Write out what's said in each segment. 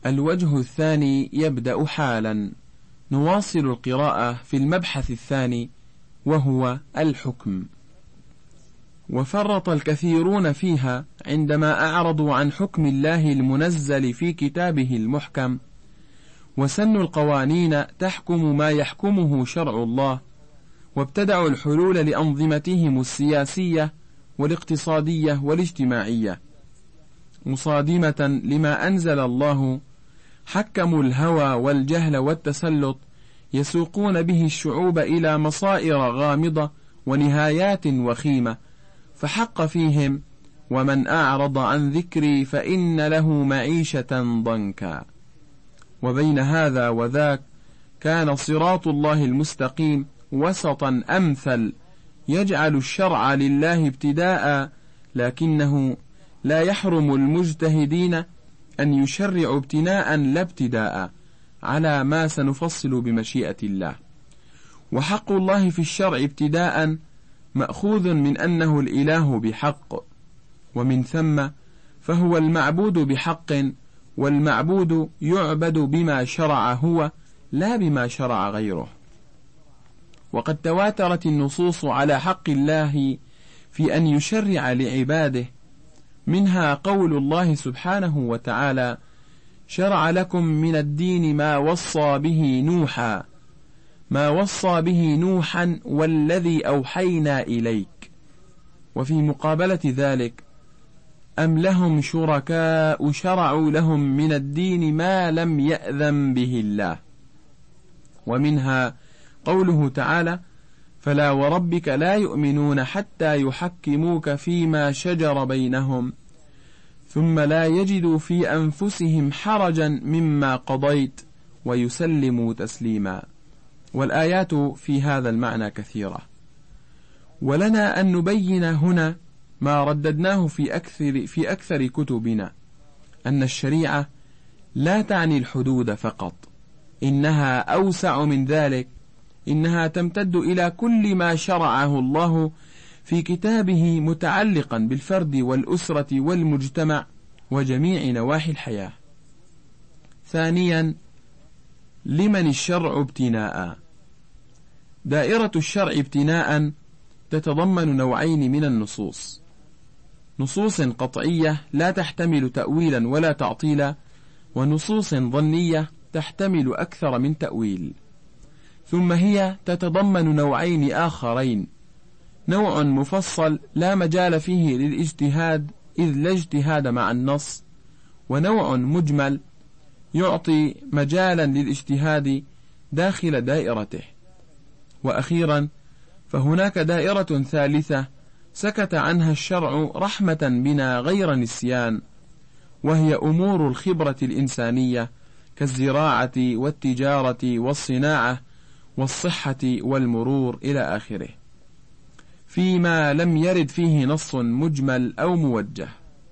الوجه الثاني يبدأ حالا. نواصل القراءة في المبحث الثاني وهو الحكم. وفرط الكثيرون فيها عندما أعرضوا عن حكم الله المنزل في كتابه المحكم، وسنوا القوانين تحكم ما يحكمه شرع الله، وابتدعوا الحلول لأنظمتهم السياسية والاقتصادية والاجتماعية مصادمة لما أنزل الله. حكموا الهوى والجهل والتسلط، يسوقون به الشعوب إلى مصائر غامضة ونهايات وخيمة، فحق فيهم: ومن أعرض عن ذكري فإن له معيشة ضنكا. وبين هذا وذاك كان صراط الله المستقيم وسطا أمثل، يجعل الشرع لله ابتداء، لكنه لا يحرم المجتهدين أن يشرعوا ابتناء لا ابتداء، على ما سنفصل بمشيئة الله. وحق الله في الشرع ابتداء مأخوذ من أنه الإله بحق، ومن ثم فهو المعبود بحق، والمعبود يعبد بما شرع هو لا بما شرع غيره. وقد تواترت النصوص على حق الله في أن يشرع لعباده، منها قول الله سبحانه وتعالى: شرع لكم من الدين ما وصى به نوحا والذي أوحينا إليك. وفي مقابلة ذلك: أم لهم شركاء شرعوا لهم من الدين ما لم يأذن به الله. ومنها قوله تعالى: فلا وربك لا يؤمنون حتى يحكموك فيما شجر بينهم ثم لا يجدوا في أنفسهم حرجا مما قضيت ويسلموا تسليما. والآيات في هذا المعنى كثيرة. ولنا أن نبين هنا ما رددناه في أكثر كتبنا، أن الشريعة لا تعني الحدود فقط، إنها أوسع من ذلك، إنها تمتد إلى كل ما شرعه الله في كتابه متعلقا بالفرد والأسرة والمجتمع وجميع نواحي الحياة. ثانيا، لمن الشرع ابتناء؟ دائرة الشرع ابتناء تتضمن نوعين من النصوص: نصوص قطعية لا تحتمل تأويلا ولا تعطيلا، ونصوص ظنية تحتمل أكثر من تأويل. ثم هي تتضمن نوعين آخرين: نوع مفصل لا مجال فيه للاجتهاد إذ لا اجتهاد مع النص، ونوع مجمل يعطي مجالا للاجتهاد داخل دائرته. وأخيرا فهناك دائرة ثالثة سكت عنها الشرع رحمة بنا غير نسيان، وهي أمور الخبرة الإنسانية كالزراعة والتجارة والصناعة والصحة والمرور إلى آخره، فيما لم يرد فيه نص مجمل أو موجه.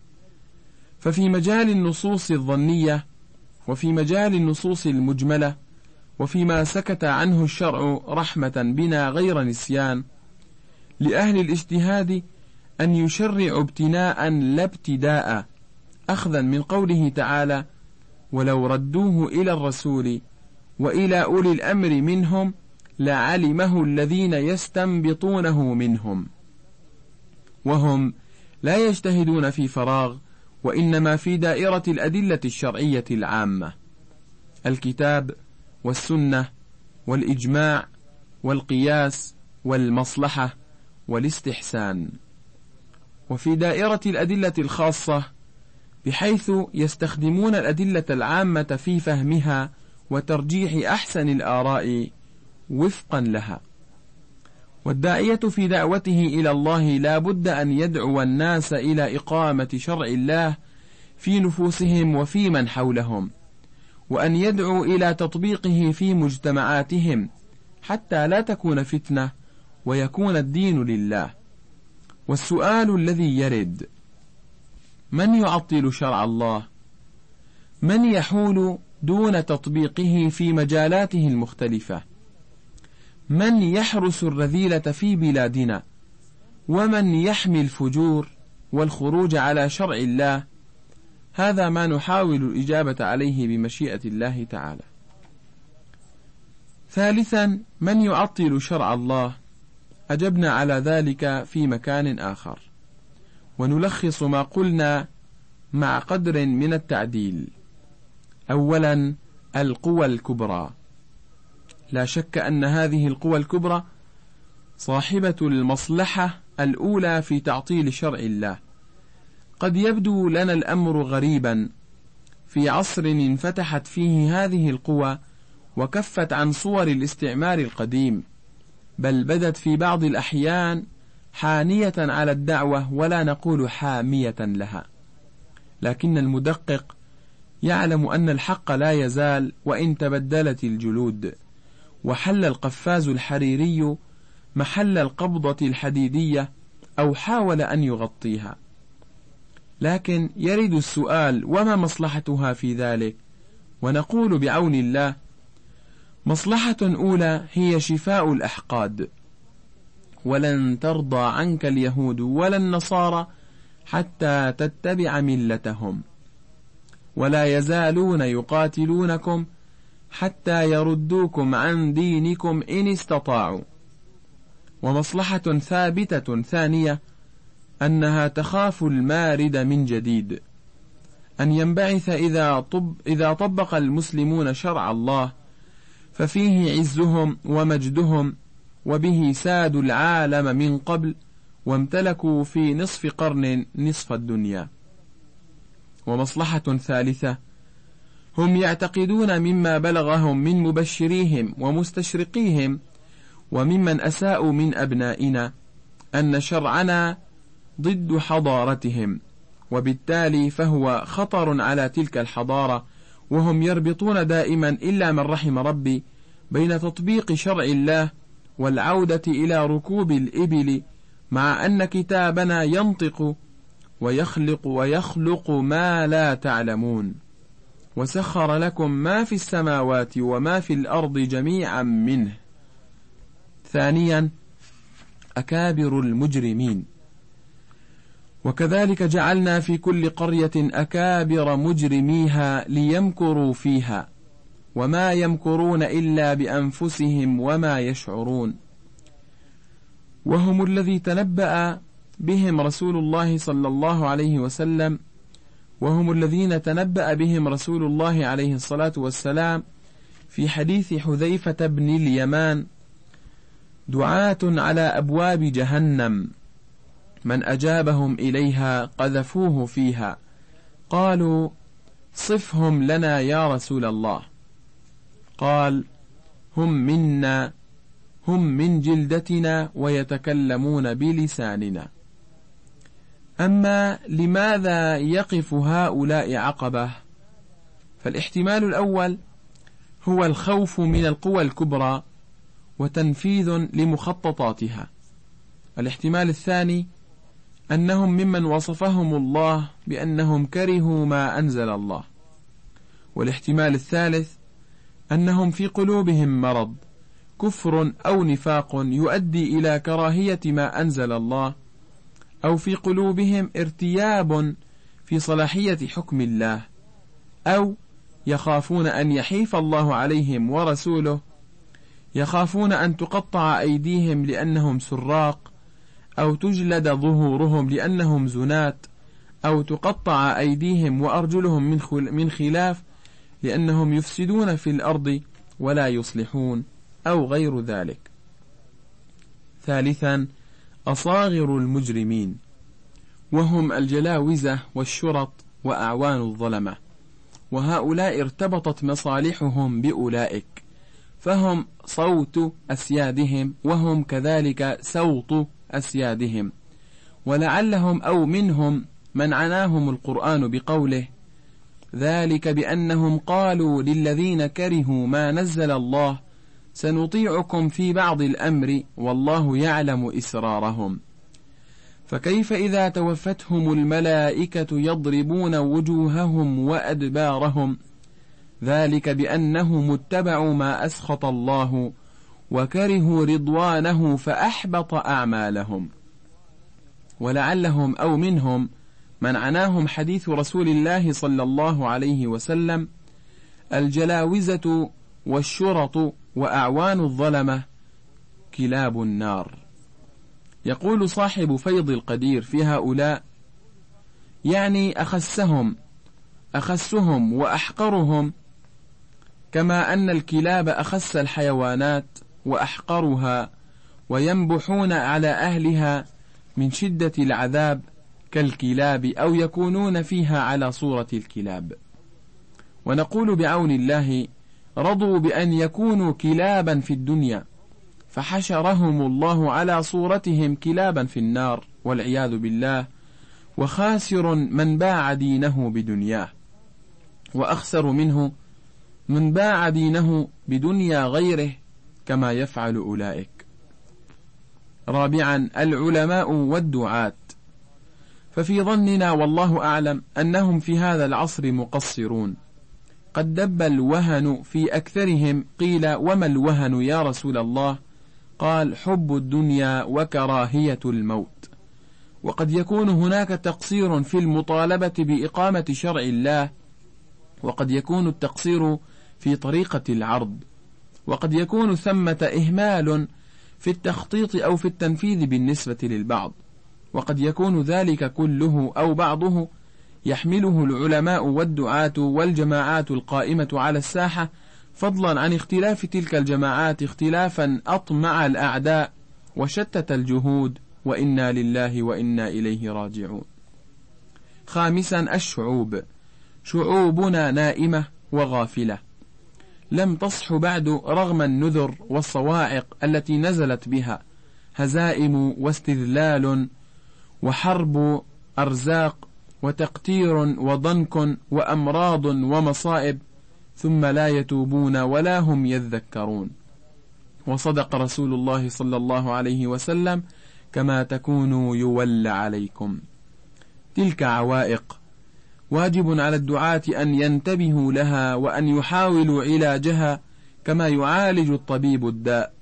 ففي مجال النصوص الظنية وفي مجال النصوص المجملة وفيما سكت عنه الشرع رحمة بنا غير نسيان، لأهل الاجتهاد أن يشرعوا ابتناء لا ابتداء، أخذا من قوله تعالى: ولو ردوه إلى الرسول وإلى أولي الأمر منهم لعلمه الذين يستنبطونه منهم. وهم لا يجتهدون في فراغ، وإنما في دائرة الأدلة الشرعية العامة: الكتاب والسنة والإجماع والقياس والمصلحة والاستحسان. وفي دائرة الأدلة الخاصة، بحيث يستخدمون الأدلة العامة في فهمها وترجيح أحسن الآراء وفقا لها. والداعية في دعوته إلى الله لا بد أن يدعو الناس إلى إقامة شرع الله في نفوسهم وفي من حولهم، وأن يدعو إلى تطبيقه في مجتمعاتهم، حتى لا تكون فتنة ويكون الدين لله. والسؤال الذي يرد: من يعطل شرع الله؟ من يحول دون تطبيقه في مجالاته المختلفة؟ من يحرس الرذيلة في بلادنا؟ ومن يحمي الفجور والخروج على شرع الله؟ هذا ما نحاول الإجابة عليه بمشيئة الله تعالى. ثالثا، من يعطل شرع الله؟ أجبنا على ذلك في مكان آخر، ونلخص ما قلنا مع قدر من التعديل. أولا، القوى الكبرى. لا شك أن هذه القوى الكبرى صاحبة المصلحة الأولى في تعطيل شرع الله. قد يبدو لنا الأمر غريبا في عصر انفتحت فيه هذه القوى وكفت عن صور الاستعمار القديم، بل بدت في بعض الأحيان حانية على الدعوة ولا نقول حامية لها. لكن المدقق يعلم أن الحق لا يزال وإن تبدلت الجلود، وحل القفاز الحريري محل القبضة الحديدية أو حاول أن يغطيها. لكن يرد السؤال: وما مصلحتها في ذلك؟ ونقول بعون الله: مصلحة أولى هي شفاء الأحقاد. ولن ترضى عنك اليهود ولا النصارى حتى تتبع ملتهم، ولا يزالون يقاتلونكم حتى يردوكم عن دينكم إن استطاعوا. ومصلحة ثابتة ثانية أنها تخاف المارد من جديد، أن ينبعث إذا طبق المسلمون شرع الله ففيه عزهم ومجدهم، وبه سادوا العالم من قبل وامتلكوا في نصف قرن نصف الدنيا. ومصلحة ثالثة، هم يعتقدون مما بلغهم من مبشريهم ومستشرقيهم وممن أساءوا من أبنائنا أن شرعنا ضد حضارتهم، وبالتالي فهو خطر على تلك الحضارة. وهم يربطون دائما إلا من رحم ربي بين تطبيق شرع الله والعودة إلى ركوب الإبل، مع أن كتابنا ينطق ويخلق ما لا تعلمون. وسخر لكم ما في السماوات وما في الأرض جميعا منه. ثانيا، أكابر المجرمين. وكذلك جعلنا في كل قرية أكابر مجرميها ليمكروا فيها، وما يمكرون إلا بأنفسهم وما يشعرون. وهم الذي تنبأ بهم رسول الله صلى الله عليه وسلم، وهم الذين تنبأ بهم رسول الله عليه الصلاة والسلام في حديث حذيفة بن اليمان: دعاة على أبواب جهنم، من أجابهم إليها قذفوه فيها. قالوا: صفهم لنا يا رسول الله. قال: هم منا، هم من جلدتنا ويتكلمون بلساننا. أما لماذا يقف هؤلاء عقبة؟ فالاحتمال الأول هو الخوف من القوى الكبرى وتنفيذ لمخططاتها. الاحتمال الثاني أنهم ممن وصفهم الله بأنهم كرهوا ما أنزل الله. والاحتمال الثالث أنهم في قلوبهم مرض، كفر أو نفاق يؤدي إلى كراهية ما أنزل الله، أو في قلوبهم ارتياب في صلاحية حكم الله، أو يخافون أن يحيف الله عليهم ورسوله، يخافون أن تقطع أيديهم لأنهم سراق، أو تجلد ظهورهم لأنهم زنات، أو تقطع أيديهم وأرجلهم من خلاف لأنهم يفسدون في الأرض ولا يصلحون، أو غير ذلك. ثالثا، أصاغر المجرمين، وهم الجلاوزة والشرط وأعوان الظلمة، وهؤلاء ارتبطت مصالحهم بأولئك، فهم صوت أسيادهم وهم كذلك سوط أسيادهم. ولعلهم أو منهم من عناهم القرآن بقوله: ذلك بأنهم قالوا للذين كرهوا ما نزل الله سنطيعكم في بعض الأمر والله يعلم إسرارهم. فكيف إذا توفتهم الملائكة يضربون وجوههم وأدبارهم؟ ذلك بأنهم اتبعوا ما أسخط الله وكرهوا رضوانه فأحبط أعمالهم. ولعلهم أو منهم منعناهم حديث رسول الله صلى الله عليه وسلم: الجلاوزة والشرط وأعوان الظلمة كلاب النار. يقول صاحب فيض القدير في هؤلاء: يعني أخسهم وأحقرهم، كما أن الكلاب أخس الحيوانات وأحقرها، وينبحون على أهلها من شدة العذاب كالكلاب، أو يكونون فيها على صورة الكلاب. ونقول بعون الله: رضوا بأن يكونوا كلابا في الدنيا، فحشرهم الله على صورتهم كلابا في النار والعياذ بالله، وخاسر من باع دينه بدنياه، وأخسر منه من باع دينه بدنيا غيره كما يفعل أولئك. رابعا: العلماء والدعاة. ففي ظننا والله أعلم أنهم في هذا العصر مقصرون، قد دب الوهن في أكثرهم. قيل: وما الوهن يا رسول الله؟ قال: حب الدنيا وكراهية الموت. وقد يكون هناك تقصير في المطالبة بإقامة شرع الله، وقد يكون التقصير في طريقة العرض، وقد يكون ثمة إهمال في التخطيط أو في التنفيذ بالنسبة للبعض، وقد يكون ذلك كله أو بعضه يحمله العلماء والدعاة والجماعات القائمة على الساحة، فضلا عن اختلاف تلك الجماعات اختلافا أطمع الأعداء وشتت الجهود، وإنا لله وإنا إليه راجعون. خامسا: الشعوب. شعوبنا نائمة وغافلة، لم تصح بعد رغم النذر والصواعق التي نزلت بها، هزائم واستذلال وحرب أرزاق وتقتير وضنك وأمراض ومصائب، ثم لا يتوبون ولا هم يذكرون. وصدق رسول الله صلى الله عليه وسلم: كما تكونوا يولى عليكم. تلك عوائق واجب على الدعاة أن ينتبهوا لها وأن يحاولوا علاجها كما يعالج الطبيب الداء.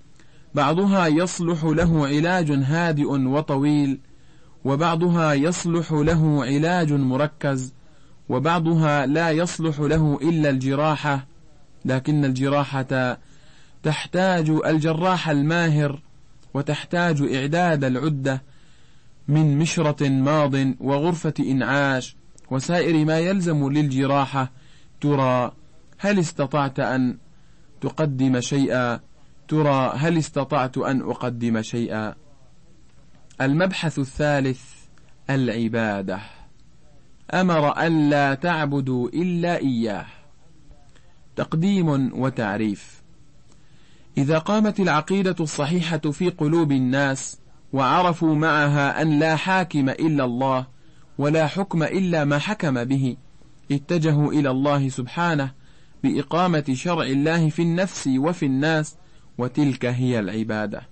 بعضها يصلح له علاج هادئ وطويل، وبعضها يصلح له علاج مركز، وبعضها لا يصلح له إلا الجراحة، لكن الجراحة تحتاج الجراح الماهر، وتحتاج إعداد العدة من مشرط ماض وغرفة إنعاش وسائر ما يلزم للجراحة. ترى هل استطعت أن تقدم شيئا؟ ترى هل استطعت أن أقدم شيئا؟ المبحث الثالث: العبادة. أمر أن لا تعبدوا إلا إياه. تقديم وتعريف. إذا قامت العقيدة الصحيحة في قلوب الناس، وعرفوا معها أن لا حاكم إلا الله، ولا حكم إلا ما حكم به، اتجهوا إلى الله سبحانه بإقامة شرع الله في النفس وفي الناس، وتلك هي العبادة.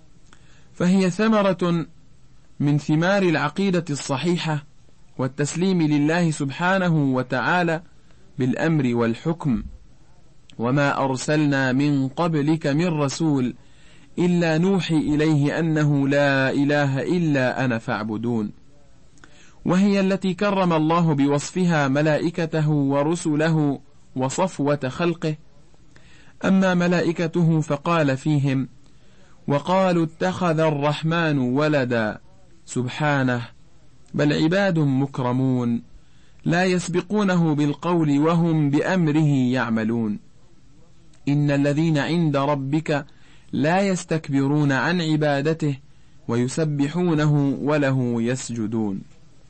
فهي ثمرة من ثمار العقيدة الصحيحة والتسليم لله سبحانه وتعالى بالأمر والحكم. وما أرسلنا من قبلك من رسول إلا نوحي إليه أنه لا إله إلا أنا فاعبدون. وهي التي كرم الله بوصفها ملائكته ورسله وصفوة خلقه. أما ملائكته فقال فيهم: وقالوا اتخذ الرحمن ولدا، سبحانه، بل عباد مكرمون لا يسبقونه بالقول وهم بأمره يعملون. إن الذين عند ربك لا يستكبرون عن عبادته ويسبحونه وله يسجدون.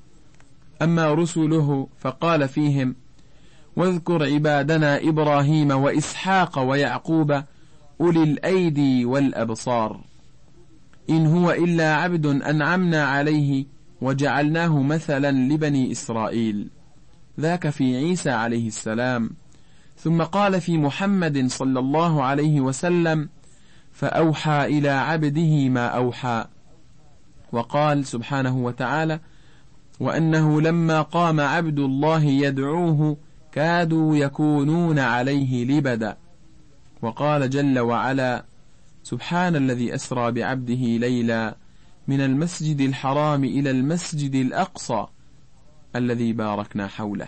أما رسله فقال فيهم: واذكر عبادنا إبراهيم وإسحاق ويعقوب أولي الأيدي والأبصار، إن هو إلا عبد أنعمنا عليه وجعلناه مثلا لبني إسرائيل. ذاك في عيسى عليه السلام. ثم قال في محمد صلى الله عليه وسلم: فأوحى إلى عبده ما أوحى. وقال سبحانه وتعالى: وأنه لما قام عبد الله يدعوه كادوا يكونون عليه لبدا. وقال جل وعلا: سبحان الذي أسرى بعبده ليلا من المسجد الحرام إلى المسجد الأقصى الذي باركنا حوله.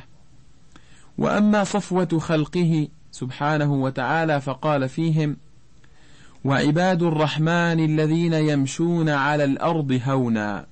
وأما صفوة خلقه سبحانه وتعالى فقال فيهم: وعباد الرحمن الذين يمشون على الأرض هونا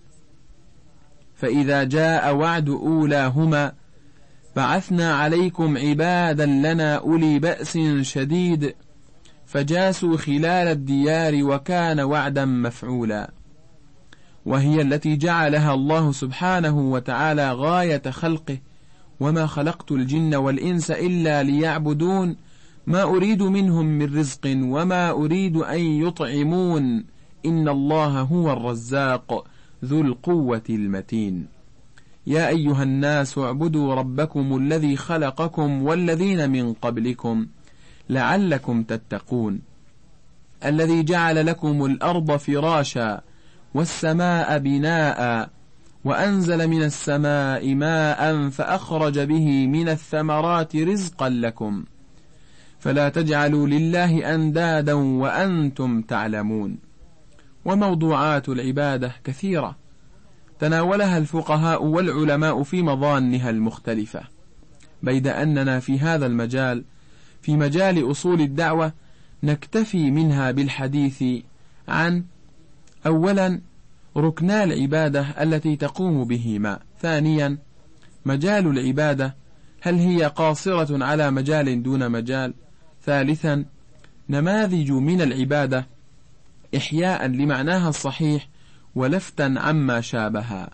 فإذا جاء وعد أولاهما بعثنا عليكم عبادا لنا أولي بأس شديد فجاسوا خلال الديار وكان وعدا مفعولا. وهي التي جعلها الله سبحانه وتعالى غاية خلقه: وما خلقت الجن والإنس إلا ليعبدون ما أريد منهم من رزق وما أريد أن يطعمون إن الله هو الرزاق ذو القوة المتين. يا أيها الناس اعبدوا ربكم الذي خلقكم والذين من قبلكم لعلكم تتقون الذي جعل لكم الأرض فراشا والسماء بناء وأنزل من السماء ماء فأخرج به من الثمرات رزقا لكم فلا تجعلوا لله أندادا وأنتم تعلمون. وموضوعات العبادة كثيرة تناولها الفقهاء والعلماء في مظانها المختلفة، بيد أننا في هذا المجال في مجال أصول الدعوة نكتفي منها بالحديث عن: أولا ركنا العبادة التي تقوم بهما، ثانيا مجال العبادة هل هي قاصرة على مجال دون مجال، ثالثا نماذج من العبادة إحياء لمعناها الصحيح ولفتا عما شابها.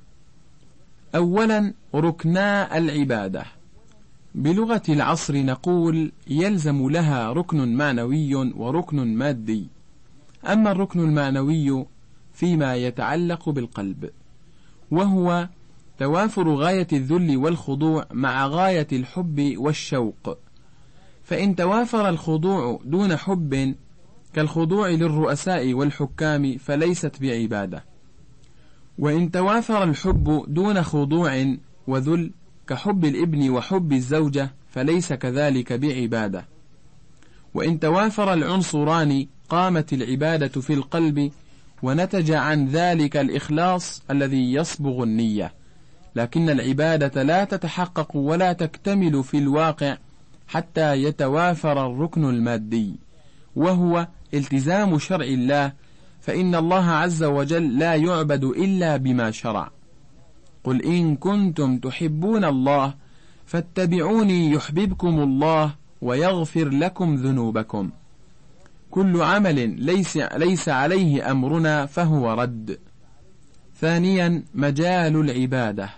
أولا ركنا العبادة، بلغة العصر نقول يلزم لها ركن معنوي وركن مادي. أما الركن المعنوي فيما يتعلق بالقلب، وهو توافر غاية الذل والخضوع مع غاية الحب والشوق، فإن توافر الخضوع دون حب كالخضوع للرؤساء والحكام فليست بعبادة، وإن توافر الحب دون خضوع وذل كحب الابن وحب الزوجة فليس كذلك بعبادة، وإن توافر العنصران قامت العبادة في القلب ونتج عن ذلك الإخلاص الذي يصبغ النية، لكن العبادة لا تتحقق ولا تكتمل في الواقع حتى يتوافر الركن المادي، وهو التزام شرع الله، فإن الله عز وجل لا يعبد إلا بما شرع. قل إن كنتم تحبون الله فاتبعوني يحببكم الله ويغفر لكم ذنوبكم. كل عمل ليس عليه أمرنا فهو رد. ثانيا مجال العبادة،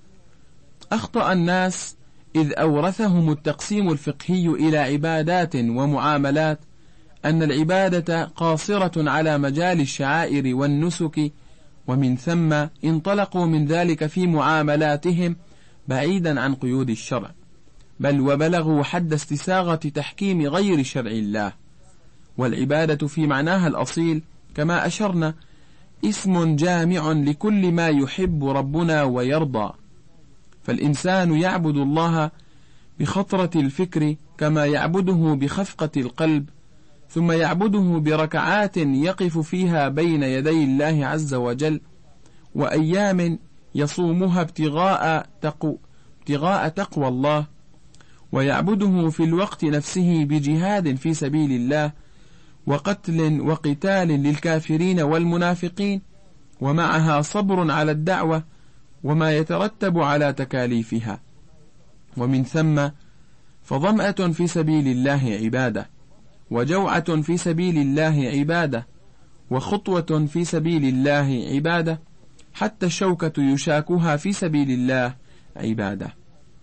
أخطأ الناس إذ أورثهم التقسيم الفقهي إلى عبادات ومعاملات أن العبادة قاصرة على مجال الشعائر والنسك، ومن ثم انطلقوا من ذلك في معاملاتهم بعيدا عن قيود الشرع، بل وبلغوا حد استساغة تحكيم غير شرع الله. والعبادة في معناها الأصيل كما أشرنا اسم جامع لكل ما يحب ربنا ويرضى، فالإنسان يعبد الله بخطرة الفكر كما يعبده بخفقة القلب، ثم يعبده بركعات يقف فيها بين يدي الله عز وجل، وأيام يصومها ابتغاء تقوى الله، ويعبده في الوقت نفسه بجهاد في سبيل الله وقتل وقتال للكافرين والمنافقين، ومعها صبر على الدعوة وما يترتب على تكاليفها. ومن ثم فظمأة في سبيل الله عبادة، وجوعة في سبيل الله عبادة، وخطوة في سبيل الله عبادة، حتى الشوكة يشاكها في سبيل الله عبادة.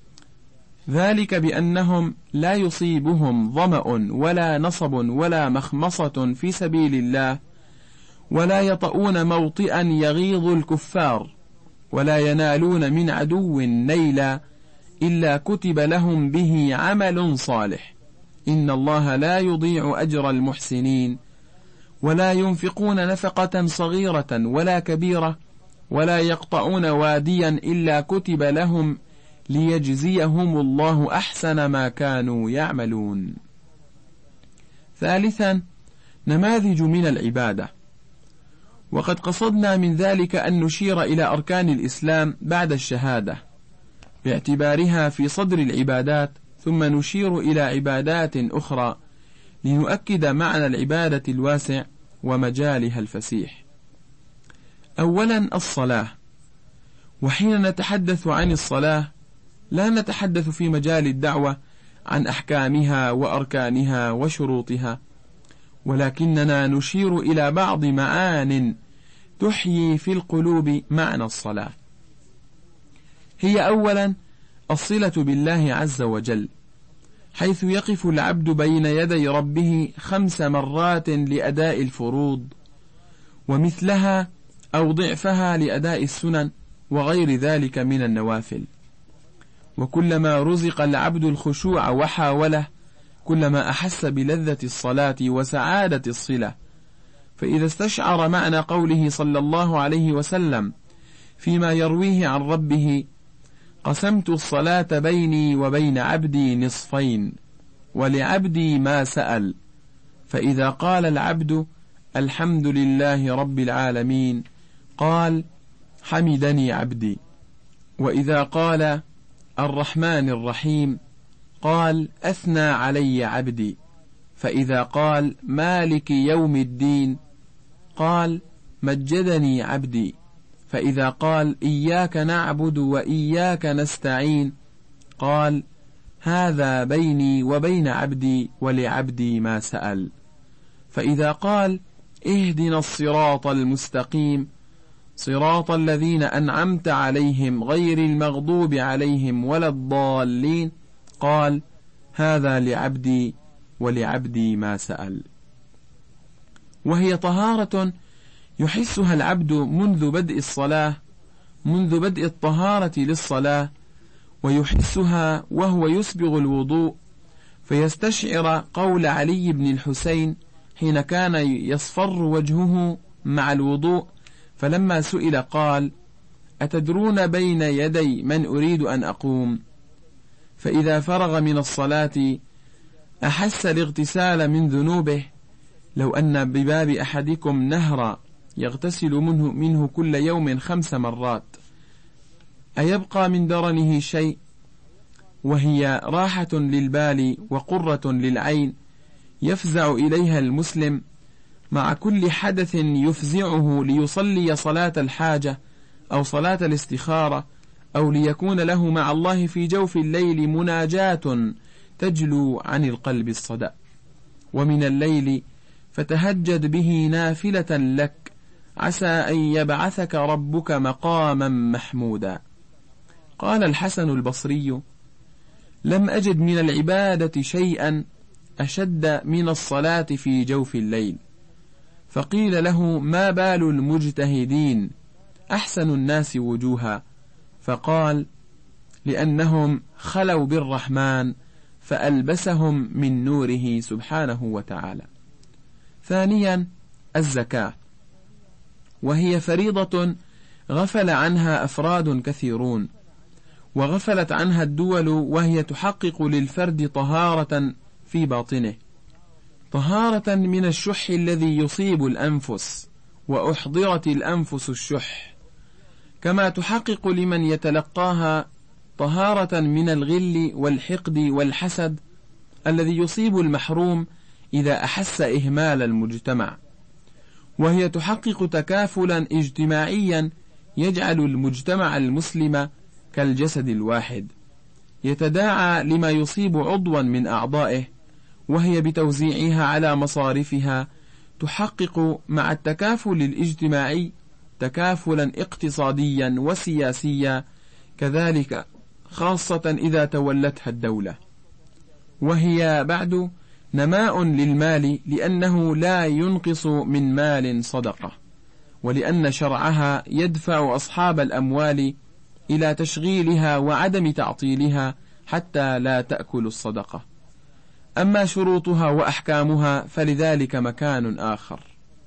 ذلك بأنهم لا يصيبهم ظمأ ولا نصب ولا مخمصة في سبيل الله، ولا يطؤون موطئا يغيظ الكفار، ولا ينالون من عدو نيلا إلا كتب لهم به عمل صالح. إن الله لا يضيع أجر المحسنين. ولا ينفقون نفقة صغيرة ولا كبيرة، ولا يقطعون واديا إلا كتب لهم ليجزيهم الله أحسن ما كانوا يعملون. ثالثا نماذج من العبادة، وقد قصدنا من ذلك أن نشير إلى أركان الإسلام بعد الشهادة، باعتبارها في صدر العبادات، ثم نشير إلى عبادات أخرى لنؤكد معنى العبادة الواسع ومجالها الفسيح. أولا الصلاة. وحين نتحدث عن الصلاة لا نتحدث في مجال الدعوة عن أحكامها وأركانها وشروطها، ولكننا نشير إلى بعض معان تحيي في القلوب معنى الصلاة. هي أولا الصلة بالله عز وجل، حيث يقف العبد بين يدي ربه 5 مرات لأداء الفروض، ومثلها أو ضعفها لأداء السنن وغير ذلك من النوافل. وكلما رزق العبد الخشوع وحاوله كلما أحس بلذة الصلاة وسعادة الصلة. فإذا استشعر معنى قوله صلى الله عليه وسلم فيما يرويه عن ربه: قسمت الصلاة بيني وبين عبدي نصفين ولعبدي ما سأل، فإذا قال العبد الحمد لله رب العالمين قال حمدني عبدي، وإذا قال الرحمن الرحيم قال أثنى علي عبدي، فإذا قال مالك يوم الدين قال مجدني عبدي، فإذا قال إياك نعبد وإياك نستعين قال هذا بيني وبين عبدي ولعبدي ما سأل، فإذا قال اهدنا الصراط المستقيم صراط الذين أنعمت عليهم غير المغضوب عليهم ولا الضالين قال هذا لعبدي ولعبدي ما سأل. وهي طهارة يحسها العبد منذ بدء الصلاة، منذ بدء الطهارة للصلاة، ويحسها وهو يسبغ الوضوء، فيستشعر قول علي بن الحسين حين كان يصفر وجهه مع الوضوء، فلما سئل قال أتدرون بين يدي من أريد أن أقوم؟ فإذا فرغ من الصلاة أحس الاغتسال من ذنوبه، لو أن بباب أحدكم نهرا يغتسل منه كل يوم 5 مرات أيبقى من درنه شيء؟ وهي راحة للبال وقرة للعين يفزع إليها المسلم مع كل حدث يفزعه ليصلي صلاة الحاجة أو صلاة الاستخارة، أو ليكون له مع الله في جوف الليل مناجاة تجلو عن القلب الصدأ. ومن الليل فتهجد به نافلة لك عسى أن يبعثك ربك مقاما محمودا. قال الحسن البصري لم أجد من العبادة شيئا أشد من الصلاة في جوف الليل. فقيل له ما بال المجتهدين أحسن الناس وجوها؟ فقال لأنهم خلوا بالرحمن فألبسهم من نوره سبحانه وتعالى. ثانيا الزكاة، وهي فريضة غفل عنها أفراد كثيرون، وغفلت عنها الدول، وهي تحقق للفرد طهارة في باطنه، طهارة من الشح الذي يصيب الأنفس، وأحضرت الأنفس الشح، كما تحقق لمن يتلقاها طهارة من الغل والحقد والحسد الذي يصيب المحروم إذا أحس إهمال المجتمع. وهي تحقق تكافلا اجتماعيا يجعل المجتمع المسلم كالجسد الواحد، يتداعى لما يصيب عضوا من أعضائه، وهي بتوزيعها على مصارفها تحقق مع التكافل الاجتماعي تكافلا اقتصاديا وسياسيا كذلك، خاصة إذا تولتها الدولة. وهي بعد نماء للمال، لأنه لا ينقص من مال صدقة، ولأن شرعها يدفع أصحاب الأموال إلى تشغيلها وعدم تعطيلها حتى لا تأكل الصدقة. أما شروطها وأحكامها فلذلك مكان آخر.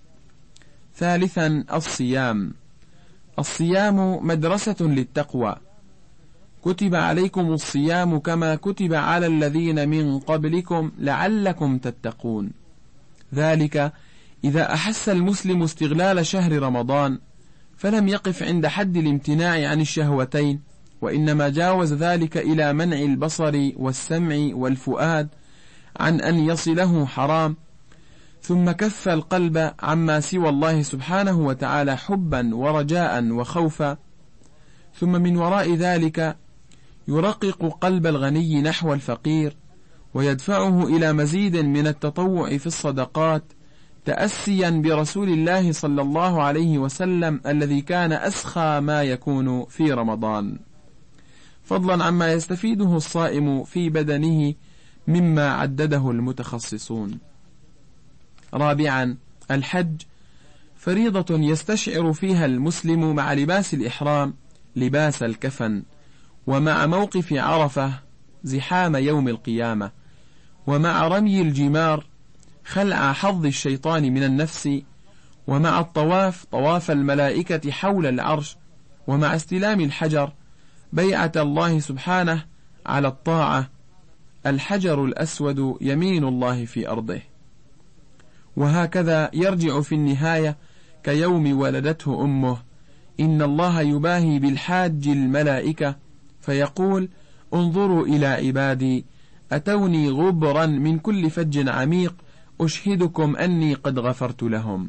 ثالثا الصيام. الصيام مدرسة للتقوى، كتب عليكم الصيام كما كتب على الذين من قبلكم لعلكم تتقون. ذلك إذا أحس المسلم استغلال شهر رمضان فلم يقف عند حد الامتناع عن الشهوتين وإنما جاوز ذلك إلى منع البصر والسمع والفؤاد عن أن يصله حرام، ثم كف القلب عما سوى الله سبحانه وتعالى حبا ورجاء وخوفا، ثم من وراء ذلك يرقق قلب الغني نحو الفقير ويدفعه إلى مزيد من التطوع في الصدقات، تأسيا برسول الله صلى الله عليه وسلم الذي كان أسخى ما يكون في رمضان، فضلا عما يستفيده الصائم في بدنه مما عدده المتخصصون. رابعا، الحج فريضة يستشعر فيها المسلم مع لباس الإحرام لباس الكفن، ومع موقف عرفة زحام يوم القيامة، ومع رمي الجمار خلع حظ الشيطان من النفس، ومع الطواف طواف الملائكة حول العرش، ومع استلام الحجر بيعة الله سبحانه على الطاعة، الحجر الأسود يمين الله في أرضه. وهكذا يرجع في النهاية كيوم ولدته أمه: إن الله يباهي بالحاج الملائكة فيقول: انظروا إلى عبادي أتوني غبرا من كل فج عميق أشهدكم أني قد غفرت لهم.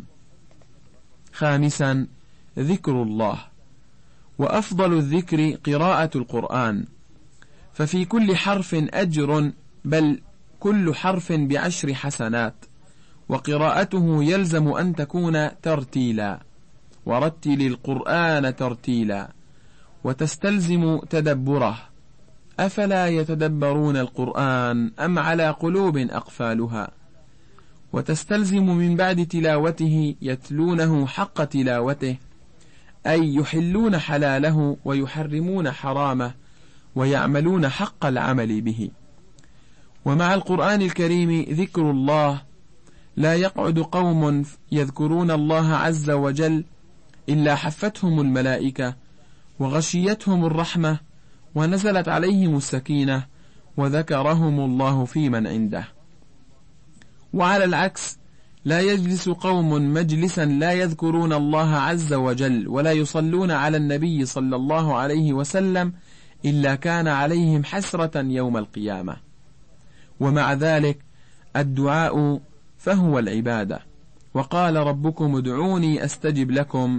خامسا، ذكر الله، وأفضل الذكر قراءة القرآن، ففي كل حرف أجر، بل كل حرف ب10 حسنات، وقراءته يلزم أن تكون ترتيلا، ورتل القرآن ترتيلا، وتستلزم تدبره، أفلا يتدبرون القرآن أم على قلوب أقفالها، وتستلزم من بعد تلاوته يتلونه حق تلاوته، أي يحلون حلاله ويحرمون حرامه ويعملون حق العمل به. ومع القرآن الكريم ذكر الله لا يقعد قوم يذكرون الله عز وجل إلا حفتهم الملائكة وغشيتهم الرحمة ونزلت عليهم السكينة وذكرهم الله في من عنده. وعلى العكس لا يجلس قوم مجلسا لا يذكرون الله عز وجل ولا يصلون على النبي صلى الله عليه وسلم إلا كان عليهم حسرة يوم القيامة. ومع ذلك الدعاء فهو العبادة، وقال ربكم ادعوني أستجب لكم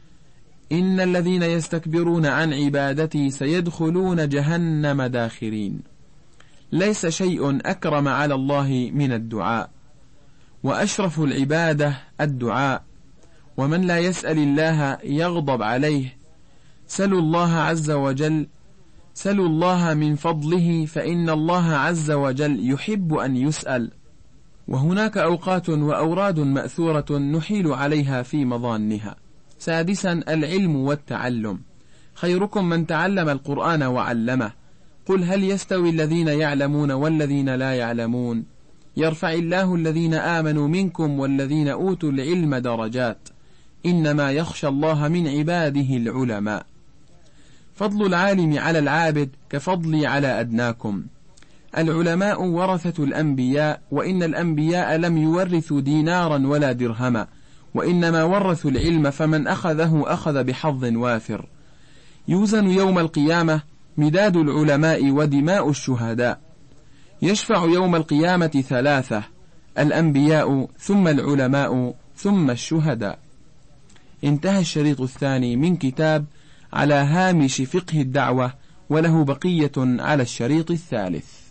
إن الذين يستكبرون عن عبادتي سيدخلون جهنم داخرين. ليس شيء أكرم على الله من الدعاء، وأشرف العبادة الدعاء، ومن لا يسأل الله يغضب عليه. سلوا الله عز وجل، سلوا الله من فضله، فإن الله عز وجل يحب أن يسأل. وهناك أوقات وأوراد مأثورة نحيل عليها في مظانها. سادسا، العلم والتعلم، خيركم من تعلم القرآن وعلمه. قل هل يستوي الذين يعلمون والذين لا يعلمون؟ يرفع الله الذين آمنوا منكم والذين أوتوا العلم درجات، إنما يخشى الله من عباده العلماء. فضل العالم على العابد كفضلي على أدناكم. العلماء ورثة الأنبياء، وإن الأنبياء لم يورثوا دينارا ولا درهما، وإنما ورثوا العلم، فمن أخذه أخذ بحظ وافر. يوزن يوم القيامة مداد العلماء ودماء الشهداء. يشفع يوم القيامة 3: الأنبياء ثم العلماء ثم الشهداء. انتهى الشريط الثاني من كتاب على هامش فقه الدعوة، وله بقية على الشريط الثالث.